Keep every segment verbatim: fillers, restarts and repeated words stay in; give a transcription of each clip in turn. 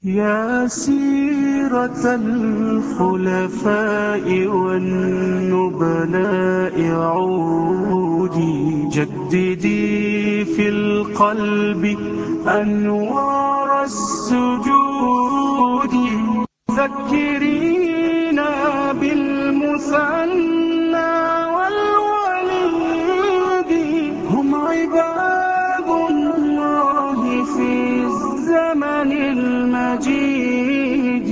يا سيرة الخلفاء والنبلاء عودي جددي في القلب أنوار السجود ذكرينا بالمثنى والوليد هم عباد الله في الزمن المجيد.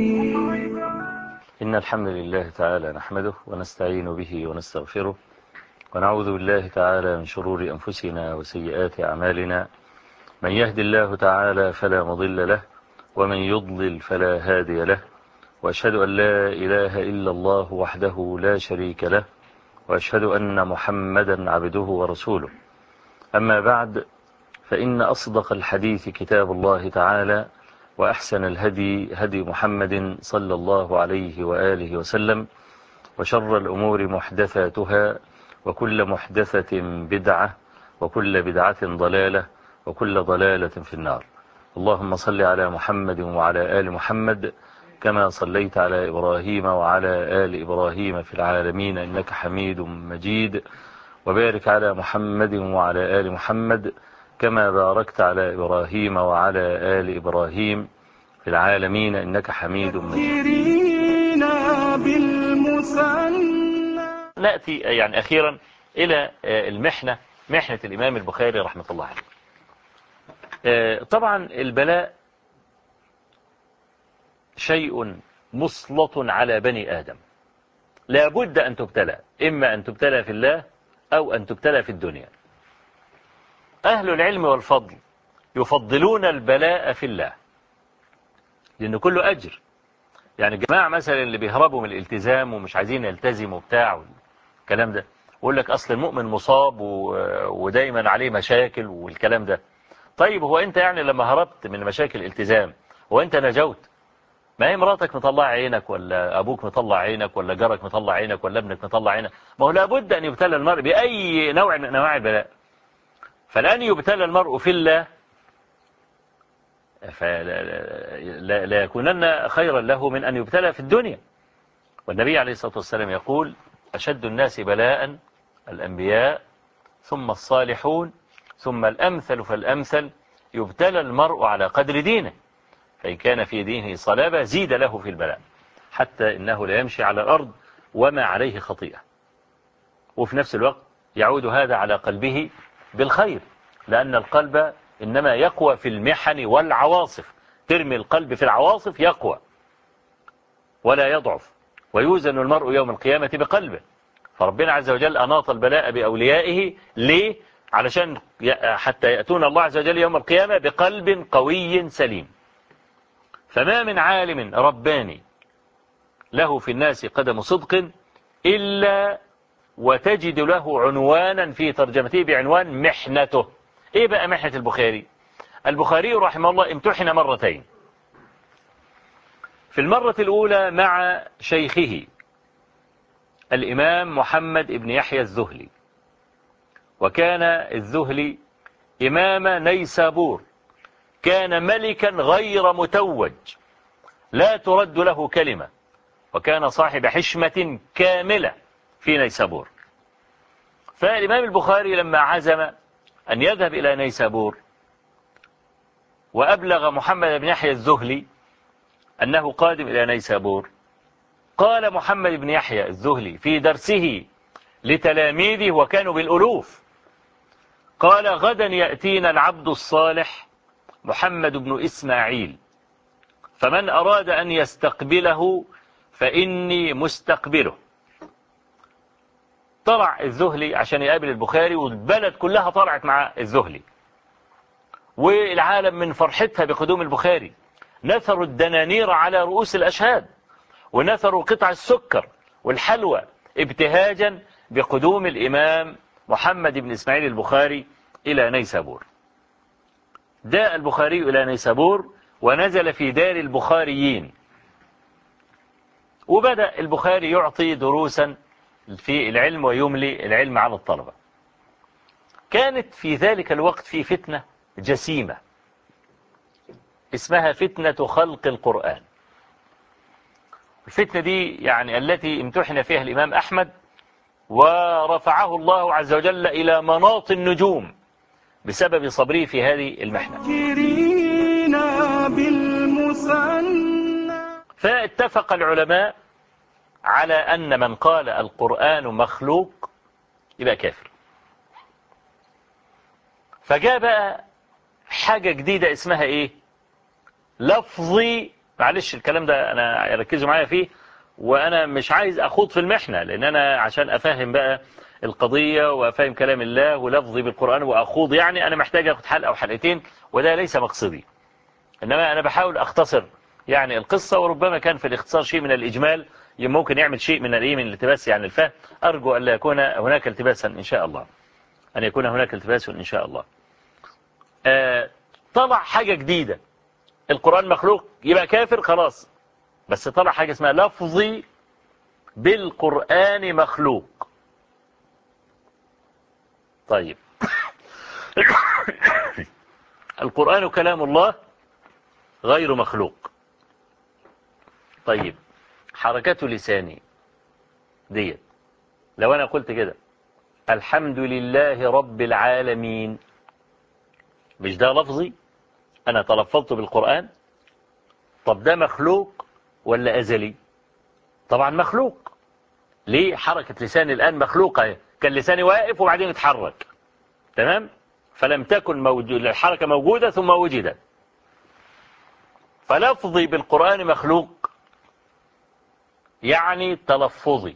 إن الحمد لله تعالى نحمده ونستعين به ونستغفره ونعوذ بالله تعالى من شرور أنفسنا وسيئات أعمالنا. من يهد الله تعالى فلا مضل له ومن يضلل فلا هادي له، وأشهد أن لا إله إلا الله وحده لا شريك له، وأشهد أن محمدا عبده ورسوله. أما بعد، فإن أصدق الحديث كتاب الله تعالى، وأحسن الهدي هدي محمد صلى الله عليه وآله وسلم، وشر الأمور محدثاتها، وكل محدثة بدعة، وكل بدعة ضلالة، وكل ضلالة في النار. اللهم صل على محمد وعلى آل محمد كما صليت على إبراهيم وعلى آل إبراهيم في العالمين إنك حميد مجيد، وبارك على محمد وعلى آل محمد كما باركت على إبراهيم وعلى آل إبراهيم في العالمين إنك حميد مجيد. نأتي يعني أخيرا إلى المحنة، محنة الإمام البخاري رحمة الله عليه. طبعا البلاء شيء مسلط على بني آدم، لا بد أن تبتلى، إما أن تبتلى في الله أو أن تبتلى في الدنيا. أهل العلم والفضل يفضلون البلاء في الله لأنه كله أجر. يعني الجماعة مثلا اللي بيهربوا من الالتزام ومش عايزين يلتزموا بتاع الكلام ده، يقول لك أصل المؤمن مصاب ودايما عليه مشاكل والكلام ده. طيب هو أنت يعني لما هربت من مشاكل الالتزام هو أنت نجوت؟ ما هي مراتك مطلع عينك، ولا أبوك مطلع عينك، ولا جارك مطلع عينك، ولا ابنك مطلع عينك. ما هو لابد أن يبتلى المرء بأي نوع من أنواع البلاء. فالآن يبتلى المرء في الله فلا لا يكونن خيرا له من أن يبتلى في الدنيا. والنبي عليه الصلاة والسلام يقول: أشد الناس بلاء الأنبياء، ثم الصالحون، ثم الأمثل فالأمثل، يبتلى المرء على قدر دينه، فإن كان في دينه صلابة زيد له في البلاء، حتى إنه لا يمشي على الأرض وما عليه خطيئة. وفي نفس الوقت يعود هذا على قلبه بالخير، لأن القلب إنما يقوى في المحن والعواصف. ترمي القلب في العواصف يقوى ولا يضعف، ويوزن المرء يوم القيامة بقلبه. فربنا عز وجل أناط البلاء بأوليائه ليه؟ علشان حتى يأتون الله عز وجل يوم القيامة بقلب قوي سليم. فما من عالم رباني له في الناس قدم صدق إلا وتجد له عنوانا في ترجمته بعنوان محنته. إيه بقى محنة البخاري؟ البخاري رحمه الله امتحن مرتين. في المرة الأولى مع شيخه الإمام محمد بن يحيى الذهلي، وكان الذهلي إمام نيسابور، كان ملكا غير متوج لا ترد له كلمة، وكان صاحب حشمة كاملة في نيسابور. فالإمام البخاري لما عزم أن يذهب إلى نيسابور وأبلغ محمد بن يحيى الذهلي أنه قادم إلى نيسابور، قال محمد بن يحيى الذهلي في درسه لتلاميذه وكانوا بالألوف، قال: غدا يأتينا العبد الصالح محمد بن إسماعيل، فمن أراد أن يستقبله فإني مستقبله. طلع الذهلي عشان يقابل البخاري، والبلد كلها طلعت مع الذهلي، والعالم من فرحتها بقدوم البخاري نثروا الدنانير على رؤوس الأشهاد، ونثروا قطع السكر والحلوى ابتهاجا بقدوم الإمام محمد بن إسماعيل البخاري إلى نيسابور. جاء البخاري إلى نيسابور ونزل في دار البخاريين، وبدأ البخاري يعطي دروسا في العلم ويملي العلم على الطلبة. كانت في ذلك الوقت في فتنة جسيمة، اسمها فتنة خلق القرآن. الفتنة دي يعني التي امتحن فيها الإمام أحمد ورفعه الله عز وجل إلى مناط النجوم بسبب صبره في هذه المحنة. فاتفق العلماء على أن من قال القرآن مخلوق يبقى كافر. فجاء بقى حاجة جديدة اسمها ايه؟ لفظي. معلش الكلام ده انا ركزوا معايا فيه، وانا مش عايز اخوض في المحنة، لان انا عشان افهم بقى القضية وافهم كلام الله ولفظي بالقرآن واخوض، يعني انا محتاج اخد حلقة او حلقتين، وده ليس مقصدي. انما انا بحاول اختصر يعني القصة، وربما كان في الاختصار شيء من الاجمال ممكن يعمل شيء من الايه من الالتباس يعني الفهم. ارجو ان لا يكون هناك التباسا ان شاء الله، ان يكون هناك التباس ان شاء الله. آه طلع حاجة جديدة، القرآن مخلوق يبقى كافر خلاص، بس طلع حاجة اسمها لفظي بالقرآن مخلوق. طيب القرآن كلام الله غير مخلوق. طيب حركة لساني ديت، لو أنا قلت كده الحمد لله رب العالمين، مش ده لفظي؟ أنا تلفظت بالقرآن. طب ده مخلوق ولا أزلي؟ طبعا مخلوق. ليه؟ حركة لساني الآن مخلوقة، كان لساني واقف وبعدين اتحرك، تمام؟ فلم تكن موجود الحركة موجودة ثم وجدت. فلفظي بالقرآن مخلوق يعني تلفظي.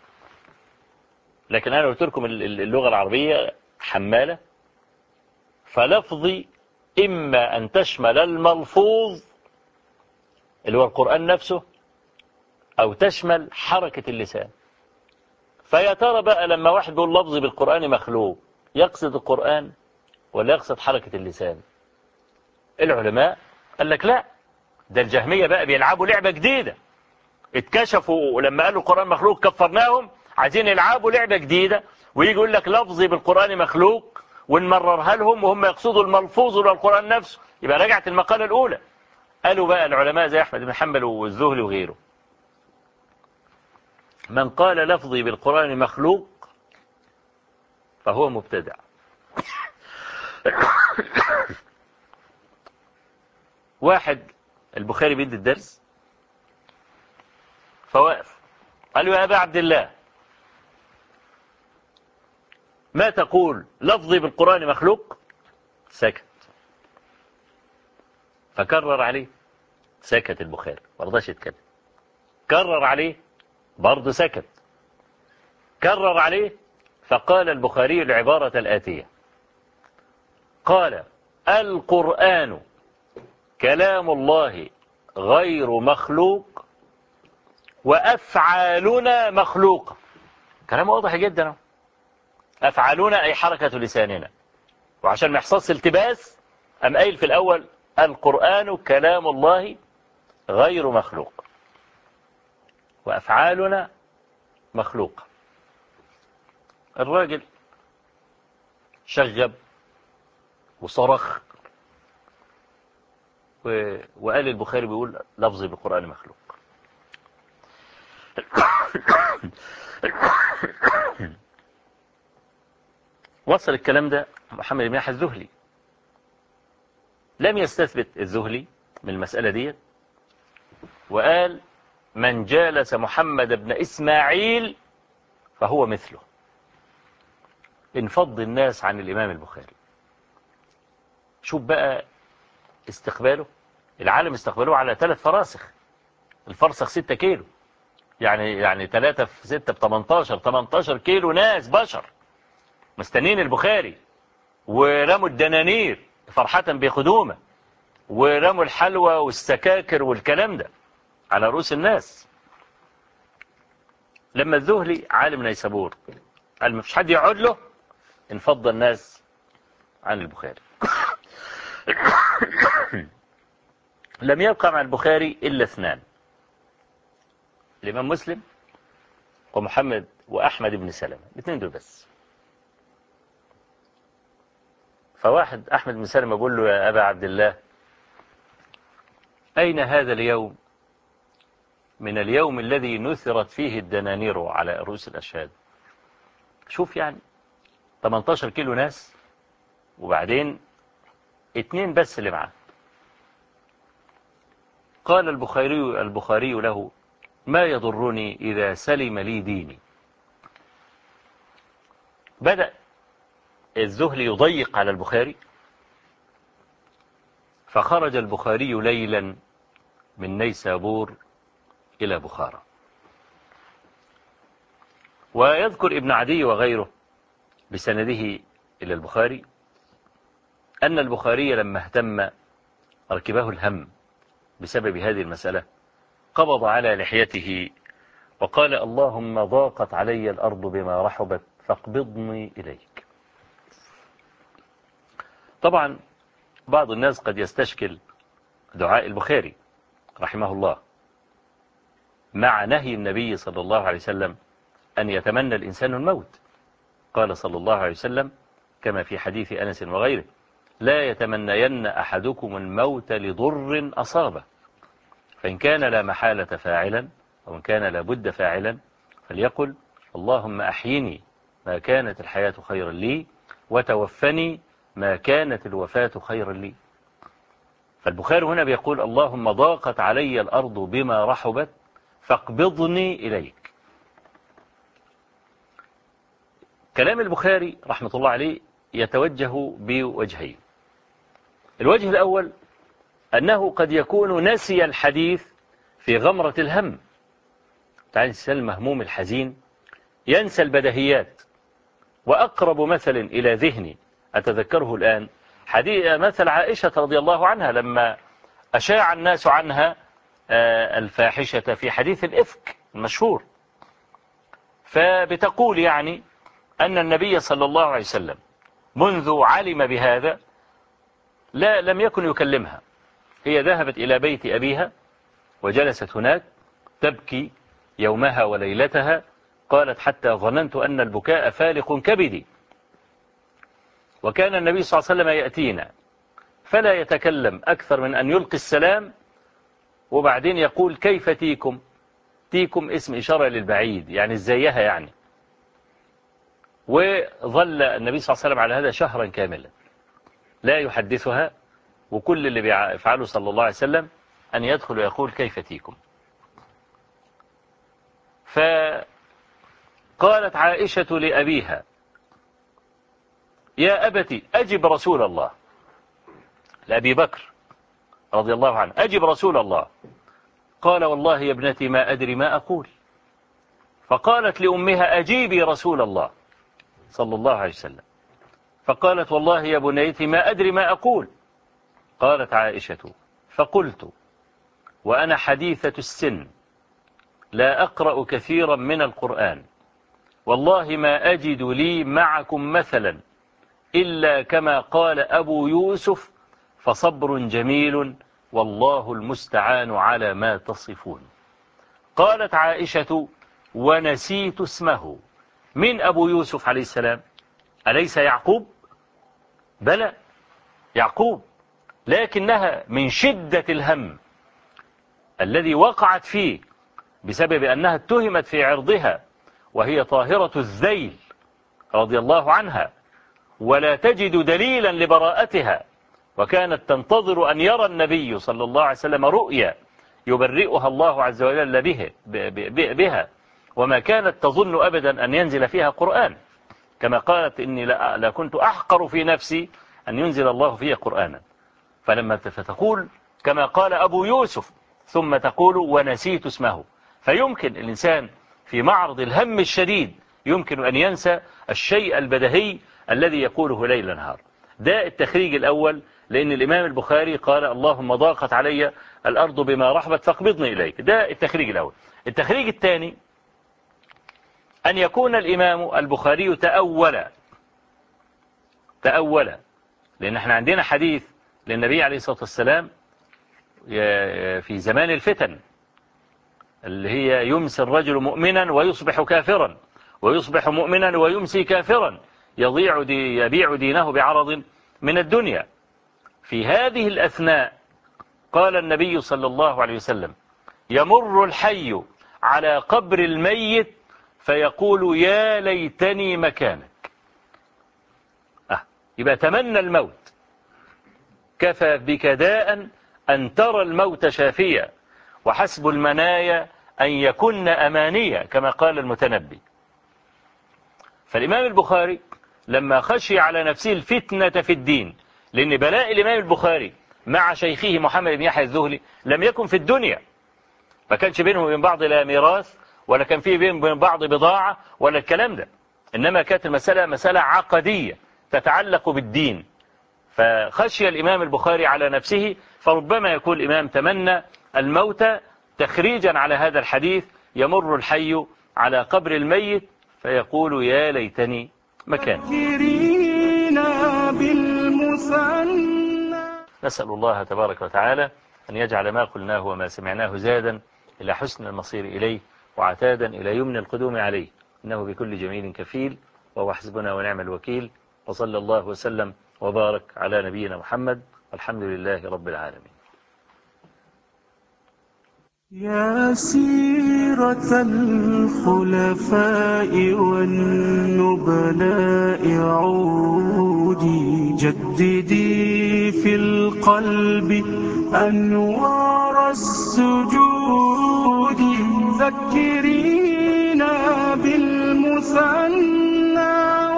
لكن أنا قلت لكم اللغة العربية حمالة، فلفظي إما أن تشمل الملفوظ اللي هو القرآن نفسه، أو تشمل حركة اللسان. فيا ترى بقى لما واحد بيقول لفظي بالقرآن مخلوق، يقصد القرآن ولا يقصد حركة اللسان؟ العلماء قال لك لا، ده الجهمية بقى بيلعبوا لعبة جديدة، اتكشفوا لما قالوا القرآن مخلوق كفرناهم، عايزين يلعبوا لعبة جديدة ويجي يقول لك لفظي بالقرآن مخلوق ونمررها لهم وهم يقصدوا الملفوظ ولا القرآن نفسه، يبقى رجعت المقالة الأولى. قالوا بقى العلماء زي أحمد بن حنبل والزهري وغيره، من قال لفظي بالقرآن مخلوق فهو مبتدع. واحد البخاري بيدي الدرس فواقف قال له يا أبا عبد الله ما تقول لفظي بالقرآن مخلوق؟ سكت. فكرر عليه، سكت البخاري ما رضاش يتكلم. كرر عليه برضه سكت. كرر عليه، فقال البخاري العبارة الآتية، قال القرآن كلام الله غير مخلوق وأفعالنا مخلوقة. كلام واضح جدا. أفعالنا أي حركة لساننا، وعشان ما يحصلش التباس أم قايل في الأول القرآن كلام الله غير مخلوق وأفعالنا مخلوقة. الراجل شغب وصرخ و... وقال البخاري بيقول لفظي بالقرآن مخلوق. وصل الكلام ده محمد بن يحيى الذهلي، لم يستثبت الذهلي من المسألة دي، وقال من جالس محمد بن إسماعيل فهو مثله. انفض الناس عن الإمام البخاري. شوف بقى استقباله، العالم استقبلوه على ثلاث فراسخ، الفرسخ ستة كيلو، يعني يعني ثلاثة في ستة بتمنتاشر، تمنتاشر كيلو ناس بشر مستنين البخاري، ورموا الدنانير فرحة بقدومه، ورموا الحلوى والسكاكر والكلام ده على رؤوس الناس. لما الذهلي عالم نيسابور قال ما فيش حد يقعد له، انفض الناس عن البخاري. لم يبقى مع البخاري إلا اثنان، الإمام مسلم ومحمد وأحمد بن سلمة، الاثنين دول بس. فواحد أحمد بن سلمة بيقول له يا أبا عبد الله أين هذا اليوم من اليوم الذي نثرت فيه الدنانير على رؤوس الأشهاد؟ شوف يعني ثمانية عشر كيلو ناس، وبعدين اتنين بس اللي معاه. قال البخاري البخاري له: ما يضرني إذا سلم لي ديني. بدأ الذهل يضيق على البخاري، فخرج البخاري ليلا من نيسابور إلى بخارى. ويذكر ابن عدي وغيره بسنده إلى البخاري أن البخاري لما اهتم ركبه الهم بسبب هذه المسألة، قبض على لحيته وقال: اللهم ضاقت علي الأرض بما رحبت فاقبضني إليك. طبعا بعض الناس قد يستشكل دعاء البخاري رحمه الله مع نهي النبي صلى الله عليه وسلم أن يتمنى الإنسان الموت. قال صلى الله عليه وسلم كما في حديث أنس وغيره: لا يتمنين أحدكم الموت لضر أصابه، فإن كان لا محالة فاعلا أو إن كان لا بد فاعلا فليقل: اللهم أحيني ما كانت الحياة خيرا لي، وتوفني ما كانت الوفاة خيرا لي. فالبخاري هنا بيقول: اللهم ضاقت علي الأرض بما رحبت فاقبضني إليك. كلام البخاري رحمة الله عليه يتوجه بوجهين. الوجه الأول أنه قد يكون نسي الحديث في غمرة الهم. تعالى المهموم الحزين ينسى البدهيات. وأقرب مثل إلى ذهني أتذكره الآن حديث مثل عائشة رضي الله عنها لما أشاع الناس عنها الفاحشة في حديث الإفك المشهور، فبتقول يعني أن النبي صلى الله عليه وسلم منذ علم بهذا لا لم يكن يكلمها. هي ذهبت إلى بيت أبيها وجلست هناك تبكي يومها وليلتها. قالت: حتى ظننت أن البكاء فالق كبدي. وكان النبي صلى الله عليه وسلم يأتينا فلا يتكلم أكثر من أن يلقي السلام وبعدين يقول: كيف تيكم؟ تيكم اسم إشارة للبعيد، يعني ازيها يعني. وظل النبي صلى الله عليه وسلم على هذا شهرا كاملا لا يحدثها، وكل اللي بيفعله صلى الله عليه وسلم أن يدخل ويقول: كيف تيكم؟ فقالت عائشة لأبيها: يا أبتي أجب رسول الله، لأبي بكر رضي الله عنه: أجب رسول الله. قال: والله يا ابنتي ما أدري ما أقول. فقالت لأمها: أجيبي رسول الله صلى الله عليه وسلم. فقالت: والله يا بنيتي ما أدري ما أقول. قالت عائشة: فقلت وأنا حديثة السن لا أقرأ كثيرا من القرآن، والله ما أجد لي معكم مثلا إلا كما قال أبو يوسف: فصبر جميل والله المستعان على ما تصفون. قالت عائشة: ونسيت اسمه. من أبو يوسف عليه السلام؟ أليس يعقوب؟ بلى يعقوب، لكنها من شدة الهم الذي وقعت فيه بسبب أنها اتهمت في عرضها وهي طاهرة الذيل رضي الله عنها، ولا تجد دليلا لبراءتها، وكانت تنتظر أن يرى النبي صلى الله عليه وسلم رؤيا يبرئها الله عز وجل به بها، وما كانت تظن أبدا أن ينزل فيها قرآن، كما قالت: إني لا كنت أحقر في نفسي أن ينزل الله فيها قرآنا. فلما فتقول كما قال أبو يوسف ثم تقول ونسيت اسمه، فيمكن الإنسان في معرض الهم الشديد يمكن أن ينسى الشيء البدهي الذي يقوله ليل نهار. ده التخريج الأول، لأن الإمام البخاري قال: اللهم ضاقت علي الأرض بما رحبت فاقبضني إليك. ده التخريج الأول. التخريج الثاني أن يكون الإمام البخاري تأول تأول لأن احنا عندنا حديث للنبي عليه الصلاة والسلام في زمان الفتن اللي هي يمسي الرجل مؤمنا ويصبح كافرا، ويصبح مؤمنا ويمسي كافرا، يضيع دي يبيع دينه بعرض من الدنيا. في هذه الأثناء قال النبي صلى الله عليه وسلم: يمر الحي على قبر الميت فيقول يا ليتني مكانك. أه يبقى تمنى الموت. كفى بك داء أن ترى الموت شافيا، وحسب المنايا أن يكن أمانيا، كما قال المتنبي. فالإمام البخاري لما خشي على نفسه الفتنة في الدين، لأن بلاء الإمام البخاري مع شيخه محمد بن يحيى الذهلي لم يكن في الدنيا، ما كانش بينهم وبين بعض لا ميراث، ولا كان فيه بينهم وبين بعض بضاعة ولا الكلام ده، إنما كانت المسألة مسألة عقدية تتعلق بالدين. فخشي الإمام البخاري على نفسه، فربما يكون الإمام تمنى الموت تخريجا على هذا الحديث: يمر الحي على قبر الميت فيقول يا ليتني مكان. نسأل الله تبارك وتعالى أن يجعل ما قلناه وما سمعناه زادا إلى حسن المصير إليه، وعتادا إلى يمن القدوم عليه، إنه بكل جميل كفيل، وهو حسبنا ونعم الوكيل. وصلى الله وسلم وبارك على نبينا محمد، والحمد لله رب العالمين. يا سيرة الخلفاء والنبلاء عودي، جددي في القلب أنوار السجود، ذكرينا بالمثنى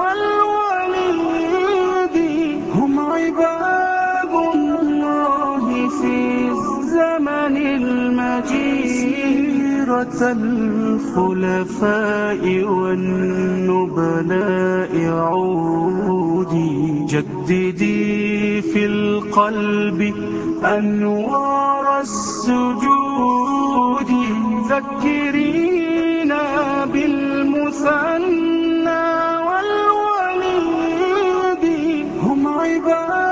والوليد، هم عباد الله في الزمن المجيد. سيرة الخلفاء والنبلاء عودي، جددي في القلب أنوار السجود، ذكرينا بالمثنى والوليد، هم عباد